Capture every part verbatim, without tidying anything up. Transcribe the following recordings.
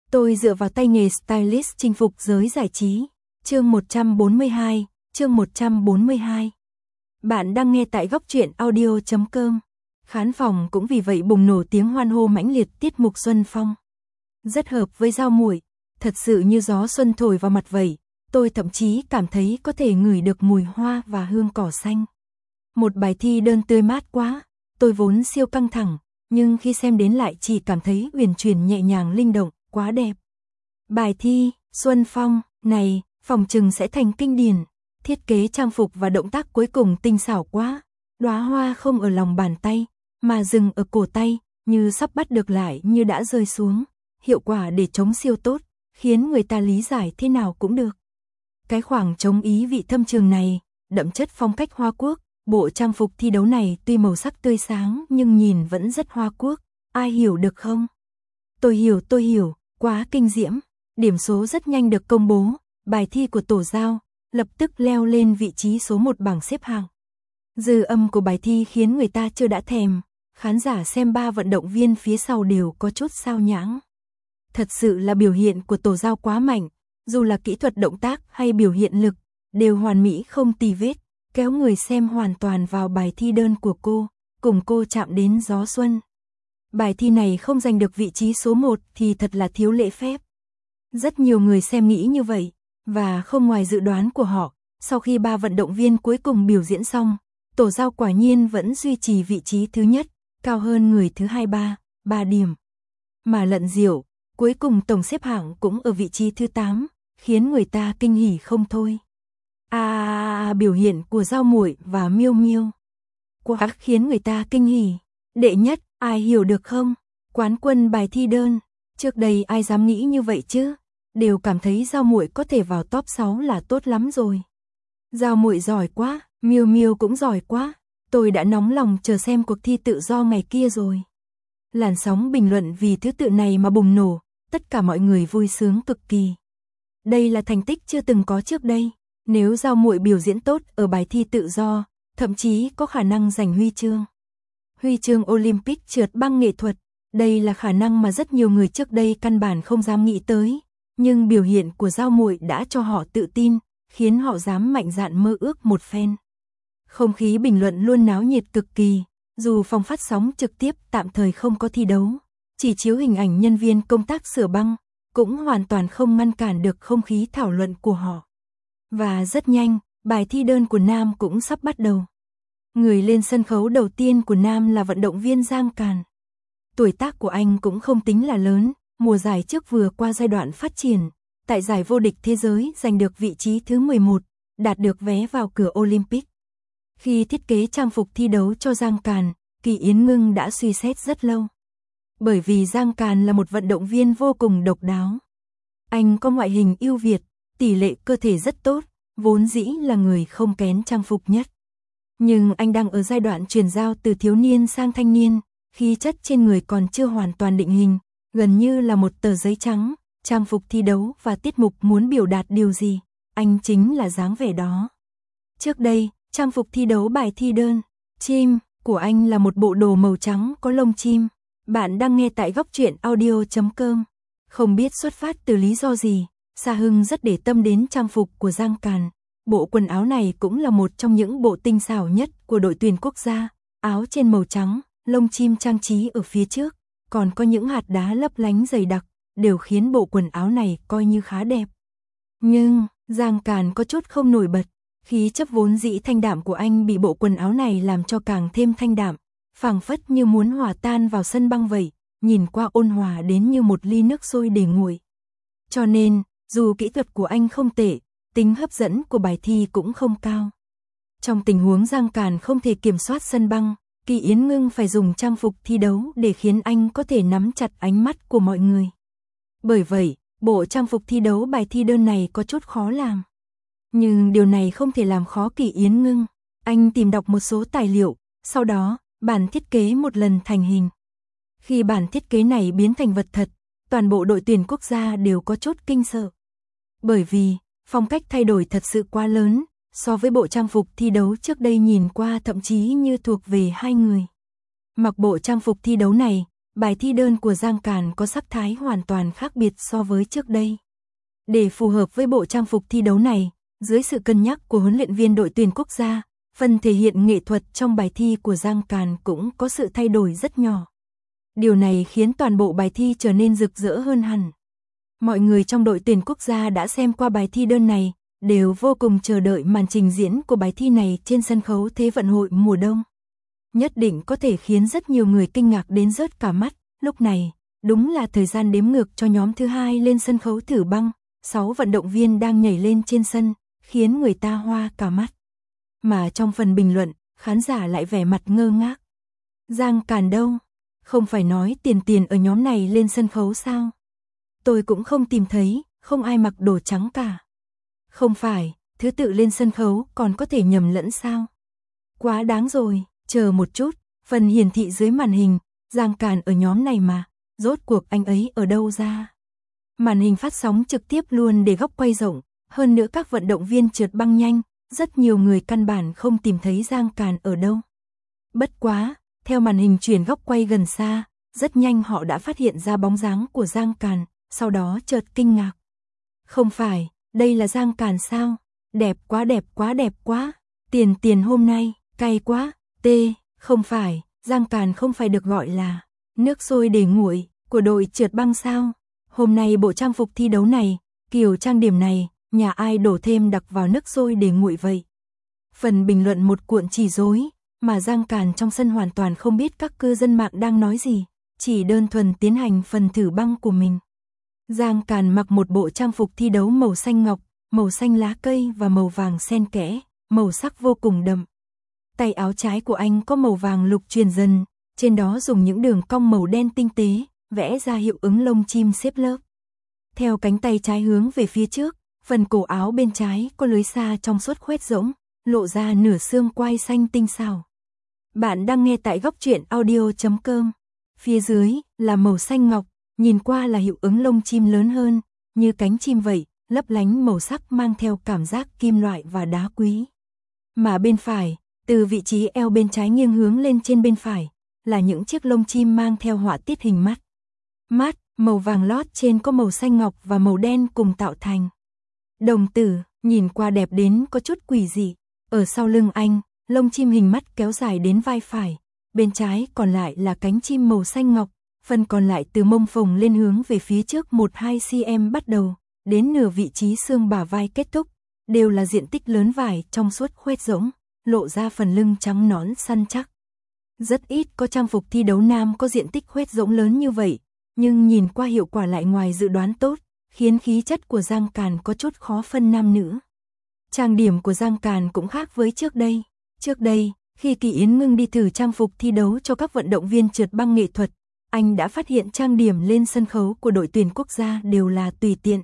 Tôi dựa vào tay nghề stylist chinh phục giới giải trí. Chương một trăm bốn mươi hai, chương một trăm bốn mươi hai. Bạn đang nghe tại góc truyện audio chấm com. Khán phòng cũng vì vậy bùng nổ tiếng hoan hô mãnh liệt tiết mục Xuân Phong. Rất hợp với Dao Muội, thật sự như gió xuân thổi vào mặt vậy. Tôi thậm chí cảm thấy có thể ngửi được mùi hoa và hương cỏ xanh. Một bài thi đơn tươi mát quá, tôi vốn siêu căng thẳng, nhưng khi xem đến lại chỉ cảm thấy uyển chuyển nhẹ nhàng linh động, quá đẹp. Bài thi Xuân Phong này, phòng trừng sẽ thành kinh điển. Thiết kế trang phục và động tác cuối cùng tinh xảo quá. Đóa hoa không ở lòng bàn tay, mà dừng ở cổ tay, như sắp bắt được lại như đã rơi xuống. Hiệu quả để trống siêu tốt, khiến người ta lý giải thế nào cũng được. Cái khoảng trống ý vị thâm trường này, đậm chất phong cách Hoa Quốc. Bộ trang phục thi đấu này tuy màu sắc tươi sáng nhưng nhìn vẫn rất Hoa Quốc. Ai hiểu được không? Tôi hiểu, tôi hiểu, quá kinh diễm. Điểm số rất nhanh được công bố. Bài thi của tổ Dao lập tức leo lên vị trí số một bảng xếp hạng. Dư âm của bài thi khiến người ta chưa đã thèm. Khán giả xem ba vận động viên phía sau đều có chút sao nhãng. Thật sự là biểu hiện của tổ Dao quá mạnh. Dù là kỹ thuật động tác hay biểu hiện lực, đều hoàn mỹ không tì vết, kéo người xem hoàn toàn vào bài thi đơn của cô, cùng cô chạm đến gió xuân. Bài thi này không giành được vị trí số một thì thật là thiếu lễ phép. Rất nhiều người xem nghĩ như vậy, và không ngoài dự đoán của họ, sau khi ba vận động viên cuối cùng biểu diễn xong, tổ Dao quả nhiên vẫn duy trì vị trí thứ nhất, cao hơn người thứ hai ba, ba điểm. Mà Lận Diệu, cuối cùng tổng xếp hạng cũng ở vị trí thứ tám, khiến người ta kinh hỉ không thôi. À, biểu hiện của Dao Muội và Miêu Miêu quá khiến người ta kinh hỉ. Đệ nhất, ai hiểu được không? Quán quân bài thi đơn. Trước đây ai dám nghĩ như vậy chứ? Đều cảm thấy Dao Muội có thể vào top sáu là tốt lắm rồi. Dao Muội giỏi quá, Miêu Miêu cũng giỏi quá. Tôi đã nóng lòng chờ xem cuộc thi tự do ngày kia rồi. Làn sóng bình luận vì thứ tự này mà bùng nổ, tất cả mọi người vui sướng cực kỳ. Đây là thành tích chưa từng có trước đây. Nếu Dao Muội biểu diễn tốt ở bài thi tự do, thậm chí có khả năng giành huy chương. Huy chương Olympic trượt băng nghệ thuật, đây là khả năng mà rất nhiều người trước đây căn bản không dám nghĩ tới, nhưng biểu hiện của Dao Muội đã cho họ tự tin, khiến họ dám mạnh dạn mơ ước một phen. Không khí bình luận luôn náo nhiệt cực kỳ, dù phòng phát sóng trực tiếp tạm thời không có thi đấu, chỉ chiếu hình ảnh nhân viên công tác sửa băng, cũng hoàn toàn không ngăn cản được không khí thảo luận của họ. Và rất nhanh, bài thi đơn của nam cũng sắp bắt đầu. Người lên sân khấu đầu tiên của nam là vận động viên Giang Càn. Tuổi tác của anh cũng không tính là lớn, mùa giải trước vừa qua giai đoạn phát triển, tại giải vô địch thế giới giành được vị trí thứ mười một, đạt được vé vào cửa Olympic. Khi thiết kế trang phục thi đấu cho Giang Càn, Kỳ Yến Ngưng đã suy xét rất lâu. Bởi vì Giang Càn là một vận động viên vô cùng độc đáo. Anh có ngoại hình ưu việt, tỷ lệ cơ thể rất tốt, vốn dĩ là người không kén trang phục nhất. Nhưng anh đang ở giai đoạn chuyển giao từ thiếu niên sang thanh niên, khí chất trên người còn chưa hoàn toàn định hình, gần như là một tờ giấy trắng, trang phục thi đấu và tiết mục muốn biểu đạt điều gì, anh chính là dáng vẻ đó. Trước đây, trang phục thi đấu bài thi đơn, chim, của anh là một bộ đồ màu trắng có lông chim. Bạn đang nghe tại góc truyện audio chấm com. Không biết xuất phát từ lý do gì, Sa Hưng rất để tâm đến trang phục của Giang Càn. Bộ quần áo này cũng là một trong những bộ tinh xảo nhất của đội tuyển quốc gia. Áo trên màu trắng, lông chim trang trí ở phía trước, còn có những hạt đá lấp lánh dày đặc, đều khiến bộ quần áo này coi như khá đẹp. Nhưng, Giang Càn có chút không nổi bật. Khí chất vốn dĩ thanh đạm của anh bị bộ quần áo này làm cho càng thêm thanh đạm, phảng phất như muốn hòa tan vào sân băng vậy, nhìn qua ôn hòa đến như một ly nước sôi để nguội. Cho nên, dù kỹ thuật của anh không tệ, tính hấp dẫn của bài thi cũng không cao. Trong tình huống Giang Càn không thể kiểm soát sân băng, Kỳ Yến Ngưng phải dùng trang phục thi đấu để khiến anh có thể nắm chặt ánh mắt của mọi người. Bởi vậy, bộ trang phục thi đấu bài thi đơn này có chút khó làm. Nhưng điều này không thể làm khó Kỳ Yến Ngưng. Anh tìm đọc một số tài liệu, sau đó, bản thiết kế một lần thành hình. Khi bản thiết kế này biến thành vật thật, toàn bộ đội tuyển quốc gia đều có chút kinh sợ. Bởi vì, phong cách thay đổi thật sự quá lớn, so với bộ trang phục thi đấu trước đây nhìn qua thậm chí như thuộc về hai người. Mặc bộ trang phục thi đấu này, Bài thi đơn của Giang Càn có sắc thái hoàn toàn khác biệt so với trước đây. Để phù hợp với bộ trang phục thi đấu này, dưới sự cân nhắc của huấn luyện viên đội tuyển quốc gia, phần thể hiện nghệ thuật trong bài thi của Giang Càn cũng có sự thay đổi rất nhỏ. Điều này khiến toàn bộ bài thi trở nên rực rỡ hơn hẳn. Mọi người trong đội tuyển quốc gia đã xem qua bài thi đơn này, đều vô cùng chờ đợi màn trình diễn của bài thi này trên sân khấu Thế vận hội mùa đông. Nhất định có thể khiến rất nhiều người kinh ngạc đến rớt cả mắt. Lúc này, đúng là thời gian đếm ngược cho nhóm thứ hai lên sân khấu thử băng. Sáu vận động viên đang nhảy lên trên sân, khiến người ta hoa cả mắt. Mà trong phần bình luận, khán giả lại vẻ mặt ngơ ngác. Giang Càn đâu? Không phải nói Tiền Tiền ở nhóm này lên sân khấu sao? Tôi cũng không tìm thấy, không ai mặc đồ trắng cả. Không phải, thứ tự lên sân khấu còn có thể nhầm lẫn sao? Quá đáng rồi, chờ một chút, phần hiển thị dưới màn hình, Giang Càn ở nhóm này mà, rốt cuộc anh ấy ở đâu ra? Màn hình phát sóng trực tiếp luôn để góc quay rộng, hơn nữa các vận động viên trượt băng nhanh, rất nhiều người căn bản không tìm thấy Giang Càn ở đâu. Bất quá, theo màn hình chuyển góc quay gần xa, rất nhanh họ đã phát hiện ra bóng dáng của Giang Càn, sau đó chợt kinh ngạc. Không phải, đây là Giang Càn sao? Đẹp quá đẹp quá đẹp quá, Tiền Tiền hôm nay, cay quá, tê, không phải, Giang Càn không phải được gọi là nước sôi để nguội của đội trượt băng sao? Hôm nay bộ trang phục thi đấu này, kiểu trang điểm này, nhà ai đổ thêm đặc vào nước sôi để nguội vậy? Phần bình luận một cuộn chỉ rối, mà Giang Càn trong sân hoàn toàn không biết các cư dân mạng đang nói gì, chỉ đơn thuần tiến hành phần thử băng của mình. Giang Càn mặc một bộ trang phục thi đấu màu xanh ngọc, màu xanh lá cây và màu vàng xen kẽ, màu sắc vô cùng đậm. Tay áo trái của anh có màu vàng lục truyền dần, trên đó dùng những đường cong màu đen tinh tế, vẽ ra hiệu ứng lông chim xếp lớp. Theo cánh tay trái hướng về phía trước, phần cổ áo bên trái có lưới xa trong suốt khoét rỗng, lộ ra nửa xương quai xanh tinh xảo. Bạn đang nghe tại góc truyện audio chấm com. Phía dưới là màu xanh ngọc, nhìn qua là hiệu ứng lông chim lớn hơn, như cánh chim vậy, lấp lánh màu sắc mang theo cảm giác kim loại và đá quý. Mà bên phải, từ vị trí eo bên trái nghiêng hướng lên trên bên phải, là những chiếc lông chim mang theo họa tiết hình mắt. Mắt, màu vàng lót trên có màu xanh ngọc và màu đen cùng tạo thành. Đồng tử, nhìn qua đẹp đến có chút quỷ dị. Ở sau lưng anh, lông chim hình mắt kéo dài đến vai phải. Bên trái còn lại là cánh chim màu xanh ngọc. Phần còn lại từ mông phồng lên hướng về phía trước một đến hai xăng-ti-mét bắt đầu, đến nửa vị trí xương bả vai kết thúc. Đều là diện tích lớn vải trong suốt khoét rỗng, lộ ra phần lưng trắng nõn săn chắc. Rất ít có trang phục thi đấu nam có diện tích khoét rỗng lớn như vậy, nhưng nhìn qua hiệu quả lại ngoài dự đoán tốt, khiến khí chất của Giang Càn có chút khó phân nam nữ. Trang điểm của Giang Càn cũng khác với trước đây. Trước đây, khi Kỳ Yến Ngưng đi thử trang phục thi đấu cho các vận động viên trượt băng nghệ thuật, anh đã phát hiện trang điểm lên sân khấu của đội tuyển quốc gia đều là tùy tiện.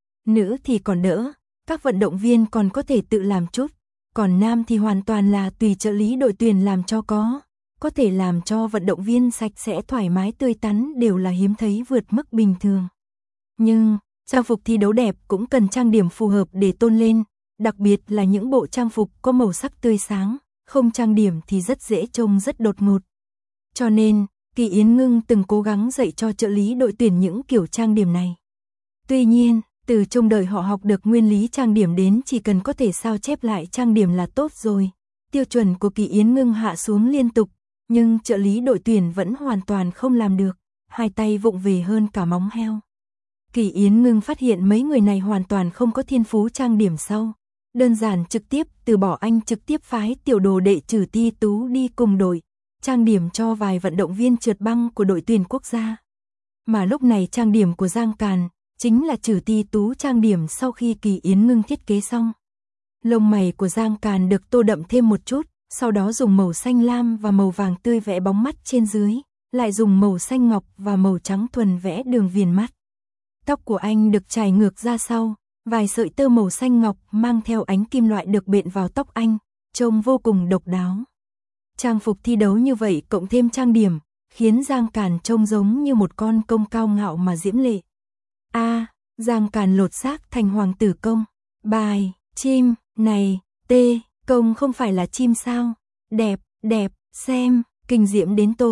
Nữ thì còn đỡ, các vận động viên còn có thể tự làm chút, còn nam thì hoàn toàn là tùy trợ lý đội tuyển làm cho có. Có thể làm cho vận động viên sạch sẽ thoải mái tươi tắn đều là hiếm thấy vượt mức bình thường. Nhưng, trang phục thi đấu đẹp cũng cần trang điểm phù hợp để tôn lên, đặc biệt là những bộ trang phục có màu sắc tươi sáng, không trang điểm thì rất dễ trông rất đột ngột. Cho nên, Kỳ Yến Ngưng từng cố gắng dạy cho trợ lý đội tuyển những kiểu trang điểm này. Tuy nhiên, từ trông đợi họ học được nguyên lý trang điểm đến chỉ cần có thể sao chép lại trang điểm là tốt rồi. Tiêu chuẩn của Kỳ Yến Ngưng hạ xuống liên tục, nhưng trợ lý đội tuyển vẫn hoàn toàn không làm được, hai tay vụng về hơn cả móng heo. Kỳ Yến Ngưng phát hiện mấy người này hoàn toàn không có thiên phú trang điểm sau. Đơn giản trực tiếp từ bỏ anh trực tiếp phái tiểu đồ đệ Trử Ti Tú đi cùng đội, trang điểm cho vài vận động viên trượt băng của đội tuyển quốc gia. Mà lúc này trang điểm của Giang Càn chính là Trử Ti Tú trang điểm sau khi Kỳ Yến Ngưng thiết kế xong. Lông mày của Giang Càn được tô đậm thêm một chút, sau đó dùng màu xanh lam và màu vàng tươi vẽ bóng mắt trên dưới, lại dùng màu xanh ngọc và màu trắng thuần vẽ đường viền mắt. Tóc của anh được chải ngược ra sau, vài sợi tơ màu xanh ngọc mang theo ánh kim loại được bện vào tóc anh, trông vô cùng độc đáo. Trang phục thi đấu như vậy cộng thêm trang điểm, khiến Giang Càn trông giống như một con công cao ngạo mà diễm lệ. A, à, Giang Càn lột xác thành hoàng tử công. Bài, chim, này, tê, công không phải là chim sao? Đẹp, đẹp, xem, kinh diễm đến tôi.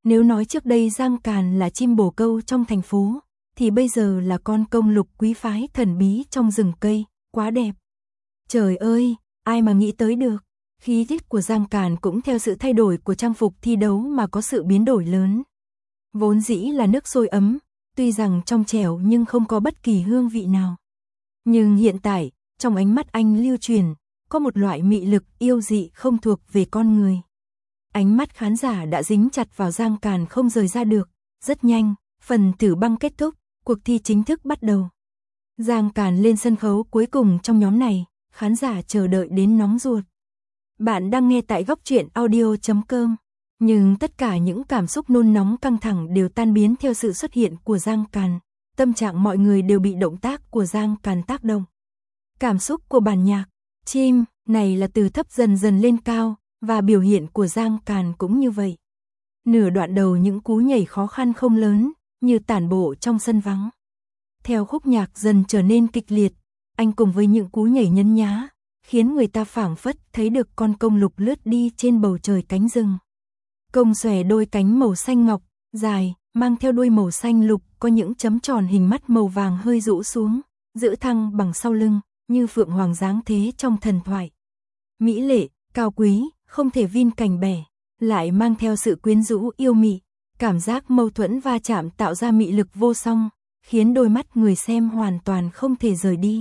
Nếu nói trước đây Giang Càn là chim bồ câu trong thành phố, thì bây giờ là con công lục quý phái thần bí trong rừng cây, quá đẹp. Trời ơi, ai mà nghĩ tới được, khí chất của Giang Càn cũng theo sự thay đổi của trang phục thi đấu mà có sự biến đổi lớn. Vốn dĩ là nước sôi ấm, tuy rằng trong trẻo nhưng không có bất kỳ hương vị nào. Nhưng hiện tại, trong ánh mắt anh lưu truyền, có một loại mị lực yêu dị không thuộc về con người. Ánh mắt khán giả đã dính chặt vào Giang Càn không rời ra được. Rất nhanh, phần thử băng kết thúc, cuộc thi chính thức bắt đầu. Giang Càn lên sân khấu cuối cùng trong nhóm này, khán giả chờ đợi đến nóng ruột. Bạn đang nghe tại góc truyện audio chấm com. Nhưng tất cả những cảm xúc nôn nóng căng thẳng đều tan biến theo sự xuất hiện của Giang Càn. Tâm trạng mọi người đều bị động tác của Giang Càn tác động. Cảm xúc của bản nhạc, chim, này là từ thấp dần dần lên cao, và biểu hiện của Giang Càn cũng như vậy. Nửa đoạn đầu những cú nhảy khó khăn không lớn, như tản bộ trong sân vắng. Theo khúc nhạc dần trở nên kịch liệt, anh cùng với những cú nhảy nhấn nhá, khiến người ta phảng phất thấy được con công lục lướt đi trên bầu trời cánh rừng. Công xòe đôi cánh màu xanh ngọc, dài, mang theo đuôi màu xanh lục, có những chấm tròn hình mắt màu vàng hơi rũ xuống, giữ thăng bằng sau lưng, như phượng hoàng dáng thế trong thần thoại. Mỹ lệ, cao quý, không thể vin cành bẻ, lại mang theo sự quyến rũ yêu mị, cảm giác mâu thuẫn va chạm tạo ra mị lực vô song, khiến đôi mắt người xem hoàn toàn không thể rời đi.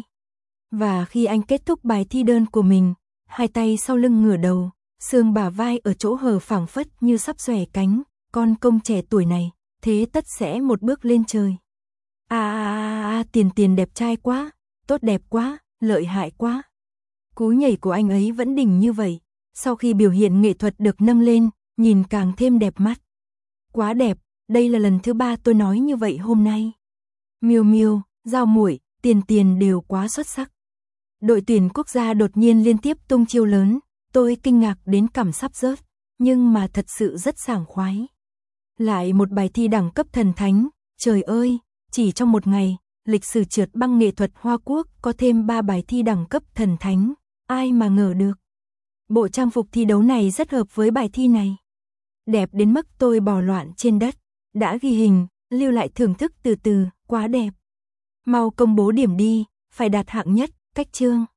Và khi anh kết thúc bài thi đơn của mình, hai tay sau lưng ngửa đầu, xương bả vai ở chỗ hở phảng phất như sắp xòe cánh, con công trẻ tuổi này, thế tất sẽ một bước lên trời. À, à, à, à tiền tiền đẹp trai quá, tốt đẹp quá, lợi hại quá. Cú nhảy của anh ấy vẫn đỉnh như vậy, sau khi biểu hiện nghệ thuật được nâng lên, nhìn càng thêm đẹp mắt. Quá đẹp, đây là lần thứ ba tôi nói như vậy hôm nay. Miêu Miêu, Giao Muội, Tiền Tiền đều quá xuất sắc. Đội tuyển quốc gia đột nhiên liên tiếp tung chiêu lớn, tôi kinh ngạc đến cằm sắp rớt, nhưng mà thật sự rất sảng khoái. Lại một bài thi đẳng cấp thần thánh, trời ơi, chỉ trong một ngày, lịch sử trượt băng nghệ thuật Hoa Quốc có thêm ba bài thi đẳng cấp thần thánh, ai mà ngờ được. Bộ trang phục thi đấu này rất hợp với bài thi này. Đẹp đến mức tôi bò loạn trên đất, đã ghi hình, lưu lại thưởng thức từ từ, quá đẹp. Mau công bố điểm đi, phải đạt hạng nhất, cách chương.